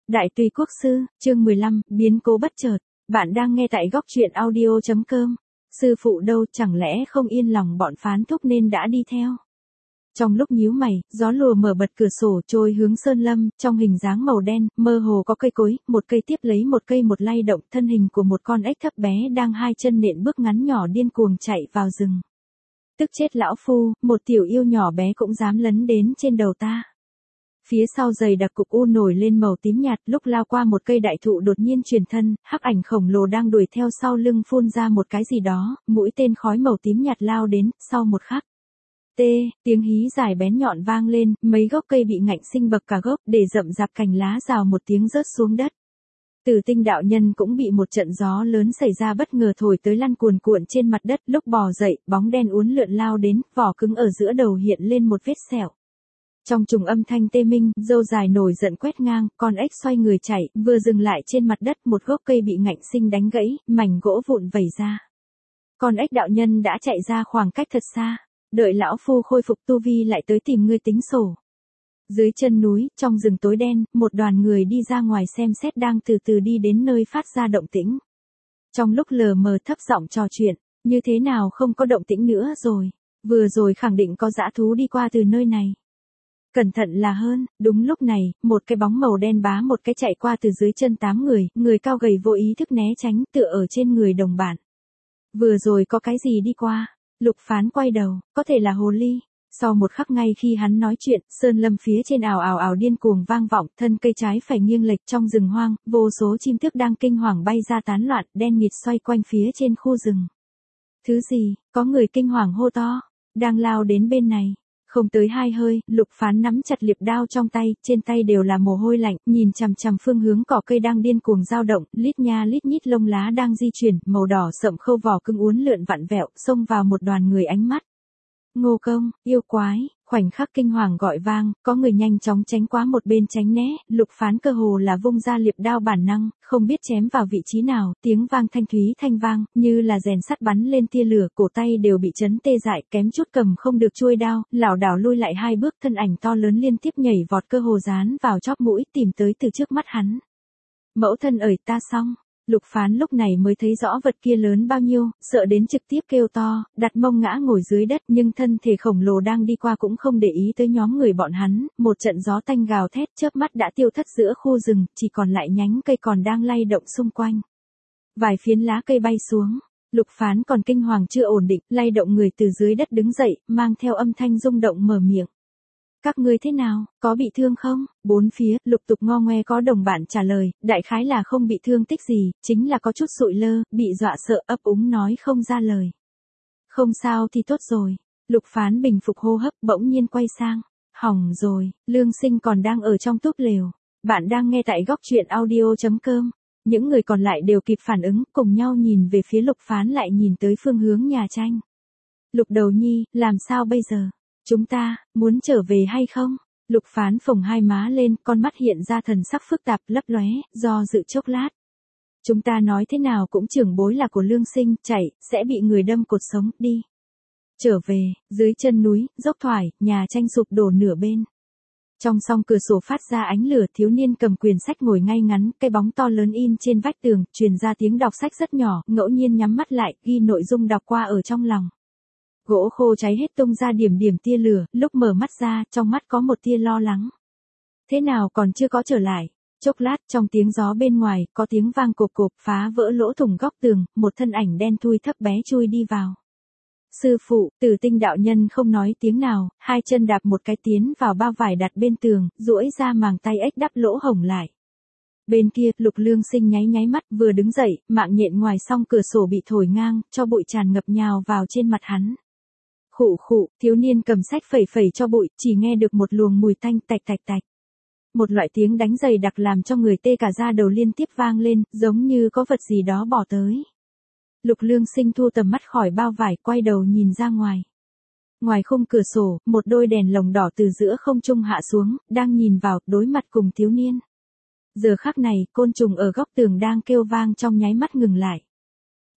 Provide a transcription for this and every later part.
Đại tùy quốc sư, chương 15, biến cố bất chợt. Bạn đang nghe tại góc truyện audio.com. Sư phụ đâu, chẳng lẽ không yên lòng bọn phán thúc nên đã đi theo. Trong lúc nhíu mày, gió lùa mở bật cửa sổ trôi hướng sơn lâm, trong hình dáng màu đen, mơ hồ có cây cối, một cây tiếp lấy một cây một lay động, thân hình của một con ếch thấp bé đang hai chân nện bước ngắn nhỏ điên cuồng chạy vào rừng. Tức chết lão phu, một tiểu yêu nhỏ bé cũng dám lấn đến trên đầu ta. Phía sau giày đặc cục u nổi lên màu tím nhạt, lúc lao qua một cây đại thụ đột nhiên chuyển thân, hắc ảnh khổng lồ đang đuổi theo sau lưng phun ra một cái gì đó, mũi tên khói màu tím nhạt lao đến, sau một khắc. Tiếng hí dài bén nhọn vang lên, mấy gốc cây bị ngạnh sinh bật cả gốc, để rậm rạp cành lá rào một tiếng rớt xuống đất. Tử Tinh đạo nhân cũng bị một trận gió lớn xảy ra bất ngờ thổi tới lăn cuồn cuộn trên mặt đất, lúc bò dậy, bóng đen uốn lượn lao đến, vỏ cứng ở giữa đầu hiện lên một vết sẹo. Trong trùng âm thanh tê minh, râu dài nổi giận quét ngang, con ếch xoay người chạy, vừa dừng lại trên mặt đất, một gốc cây bị ngạnh sinh đánh gãy, mảnh gỗ vụn vẩy ra. Con ếch đạo nhân đã chạy ra khoảng cách thật xa, đợi lão phu khôi phục tu vi lại tới tìm ngươi tính sổ. Dưới chân núi, trong rừng tối đen, một đoàn người đi ra ngoài xem xét đang từ từ đi đến nơi phát ra động tĩnh. Trong lúc lờ mờ thấp giọng trò chuyện, như thế nào không có động tĩnh nữa rồi, vừa rồi khẳng định có dã thú đi qua từ nơi này. Cẩn thận là hơn, đúng lúc này, một cái bóng màu đen bá một cái chạy qua từ dưới chân 8 người, người cao gầy vô ý thức né tránh, tựa ở trên người đồng bạn. Vừa rồi có cái gì đi qua? Lục Phán quay đầu, có thể là hồ ly. Sau một khắc ngay khi hắn nói chuyện, sơn lâm phía trên ào ào ào điên cuồng vang vọng, thân cây trái phải nghiêng lệch trong rừng hoang, vô số chim tước đang kinh hoàng bay ra tán loạn, đen nghịt xoay quanh phía trên khu rừng. Thứ gì? Có người kinh hoàng hô to, đang lao đến bên này. Không tới 2 hơi, Lục Phán nắm chặt liệp đao trong tay, trên tay đều là mồ hôi lạnh, nhìn chằm chằm phương hướng cỏ cây đang điên cuồng dao động, lít nha lít nhít lông lá đang di chuyển, màu đỏ sậm khâu vỏ cứng uốn lượn vặn vẹo, xông vào một đoàn người ánh mắt. Ngô Công, yêu quái, khoảnh khắc kinh hoàng gọi vang, có người nhanh chóng tránh qua một bên tránh né, Lục Phán cơ hồ là vung ra liệp đao bản năng, không biết chém vào vị trí nào, tiếng vang thanh thúy thanh vang, như là rèn sắt bắn lên tia lửa, cổ tay đều bị chấn tê dại, kém chút cầm không được chuôi đao, lảo đảo lui lại 2 bước, thân ảnh to lớn liên tiếp nhảy vọt cơ hồ dán vào chóp mũi, tìm tới từ trước mắt hắn. Mẫu thân ơi, ta xong. Lục Phán lúc này mới thấy rõ vật kia lớn bao nhiêu, sợ đến trực tiếp kêu to, đặt mông ngã ngồi dưới đất, nhưng thân thể khổng lồ đang đi qua cũng không để ý tới nhóm người bọn hắn, một trận gió tanh gào thét chớp mắt đã tiêu thất giữa khu rừng, chỉ còn lại nhánh cây còn đang lay động xung quanh. Vài phiến lá cây bay xuống, Lục Phán còn kinh hoàng chưa ổn định, lay động người từ dưới đất đứng dậy, mang theo âm thanh rung động mở miệng. Các ngươi thế nào, có bị thương không? Bốn phía, lục tục ngo ngoe có đồng bạn trả lời, đại khái là không bị thương tích gì, chính là có chút sụi lơ, bị dọa sợ ấp úng nói không ra lời. Không sao thì tốt rồi. Lục Phán bình phục hô hấp, bỗng nhiên quay sang. Hỏng rồi, Lương Sinh còn đang ở trong túp lều. Bạn đang nghe tại góc truyện audio.com. Những người còn lại đều kịp phản ứng, cùng nhau nhìn về phía Lục Phán lại nhìn tới phương hướng nhà tranh. Lục Đầu Nhi, làm sao bây giờ? Chúng ta, muốn trở về hay không? Lục Phán phồng hai má lên, con mắt hiện ra thần sắc phức tạp lấp lóe, do dự chốc lát. Chúng ta nói thế nào cũng trưởng bối là của Lương Sinh, chạy, sẽ bị người đâm cột sống, đi. Trở về, dưới chân núi, dốc thoải, nhà tranh sụp đổ nửa bên. Trong song cửa sổ phát ra ánh lửa, thiếu niên cầm quyển sách ngồi ngay ngắn, cái bóng to lớn in trên vách tường, truyền ra tiếng đọc sách rất nhỏ, ngẫu nhiên nhắm mắt lại, ghi nội dung đọc qua ở trong lòng. Gỗ khô cháy hết tung ra điểm điểm tia lửa, lúc mở mắt ra, trong mắt có một tia lo lắng. Thế nào còn chưa có trở lại? Chốc lát, trong tiếng gió bên ngoài, có tiếng vang cộp cộp phá vỡ lỗ thủng góc tường, một thân ảnh đen thui thấp bé chui đi vào. Sư phụ, Tử Tinh đạo nhân không nói tiếng nào, hai chân đạp một cái tiến vào bao vải đặt bên tường, duỗi ra màng tay ếch đắp lỗ hổng lại. Bên kia, Lục Lương Sinh nháy nháy mắt, vừa đứng dậy, mạng nhện ngoài song cửa sổ bị thổi ngang, cho bụi tràn ngập nhào vào trên mặt hắn. Khụ khụ, thiếu niên cầm sách phẩy phẩy cho bụi, chỉ nghe được một luồng mùi tanh tạch tạch tạch. Một loại tiếng đánh dày đặc làm cho người tê cả da đầu liên tiếp vang lên, giống như có vật gì đó bỏ tới. Lục Lương Sinh thu tầm mắt khỏi bao vải, quay đầu nhìn ra ngoài. Ngoài khung cửa sổ, một đôi đèn lồng đỏ từ giữa không trung hạ xuống, đang nhìn vào, đối mặt cùng thiếu niên. Giờ khắc này, côn trùng ở góc tường đang kêu vang trong nháy mắt ngừng lại.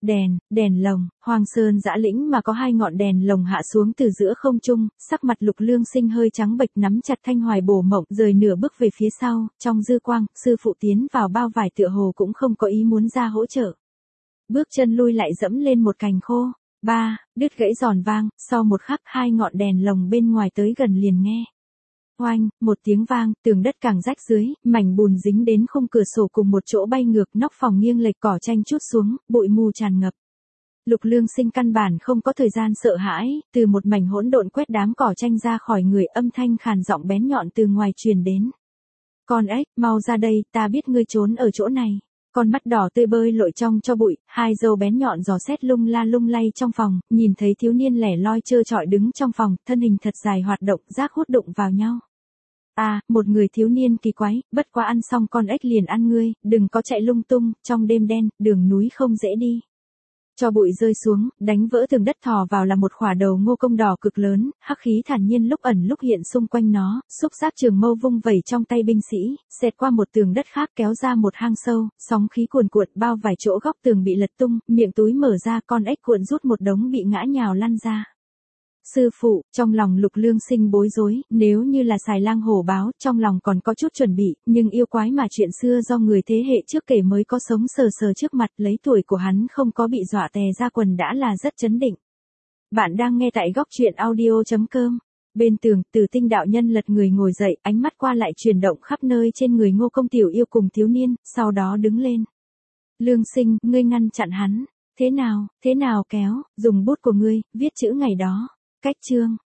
Đèn lồng, Hoàng Sơn dã lĩnh mà có 2 ngọn đèn lồng hạ xuống từ giữa không trung, sắc mặt Lục Lương Sinh hơi trắng bệch nắm chặt thanh hoài bổ mộng rời nửa bước về phía sau, trong dư quang, sư phụ tiến vào bao vải tựa hồ cũng không có ý muốn ra hỗ trợ. Bước chân lui lại dẫm lên một cành khô, đứt gãy giòn vang, sau một khắc 2 ngọn đèn lồng bên ngoài tới gần liền nghe. Oanh, một tiếng vang, tường đất càng rách dưới, mảnh bùn dính đến khung cửa sổ cùng một chỗ bay ngược, nóc phòng nghiêng lệch, cỏ tranh trút xuống, bụi mù tràn ngập. Lục Lương Sinh căn bản không có thời gian sợ hãi, từ một mảnh hỗn độn quét đám cỏ tranh ra khỏi người, âm thanh khàn giọng bén nhọn từ ngoài truyền đến. Con ếch, mau ra đây, ta biết ngươi trốn ở chỗ này. Con mắt đỏ tươi bơi lội trong cho bụi, 2 dâu bén nhọn dò xét lung la lung lay trong phòng, nhìn thấy thiếu niên lẻ loi trơ trọi đứng trong phòng, thân hình thật dài hoạt động, giác hút đụng vào nhau. Một người thiếu niên kỳ quái, bất quá ăn xong con ếch liền ăn ngươi, đừng có chạy lung tung, trong đêm đen, đường núi không dễ đi. Cho bụi rơi xuống, đánh vỡ tường đất, thò vào là một khỏa đầu ngô công đỏ cực lớn, hắc khí thản nhiên lúc ẩn lúc hiện xung quanh nó, xúc giác trường mâu vung vẩy trong tay binh sĩ, xẹt qua một tường đất khác kéo ra một hang sâu, sóng khí cuồn cuộn bao vài chỗ góc tường bị lật tung, miệng túi mở ra, con ếch cuộn rút một đống bị ngã nhào lăn ra. Sư phụ, trong lòng Lục Lương Sinh bối rối, nếu như là xài lang hổ báo, trong lòng còn có chút chuẩn bị, nhưng yêu quái mà chuyện xưa do người thế hệ trước kể mới có sống sờ sờ trước mặt, lấy tuổi của hắn không có bị dọa tè ra quần đã là rất chấn định. Bạn đang nghe tại góc truyện audio.com. Bên tường, Tử Tinh đạo nhân lật người ngồi dậy, ánh mắt qua lại chuyển động khắp nơi trên người Ngô Công Tiểu Yêu cùng thiếu niên, sau đó đứng lên. Lương Sinh, ngươi ngăn chặn hắn. Thế nào kéo, dùng bút của ngươi, viết chữ ngày đó. Cách chương.